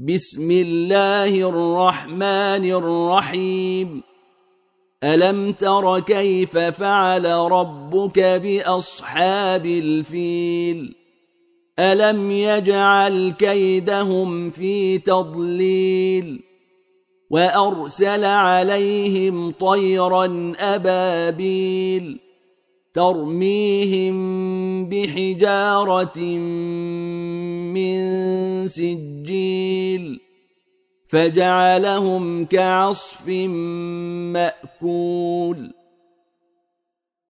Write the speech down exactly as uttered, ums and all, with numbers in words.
بسم الله الرحمن الرحيم ألم تر كيف فعل ربك بأصحاب الفيل ألم يجعل كيدهم في تضليل وأرسل عليهم طيرا أبابيل ترميهم بحجارة من سجيل فجعلهم كعصف مأكول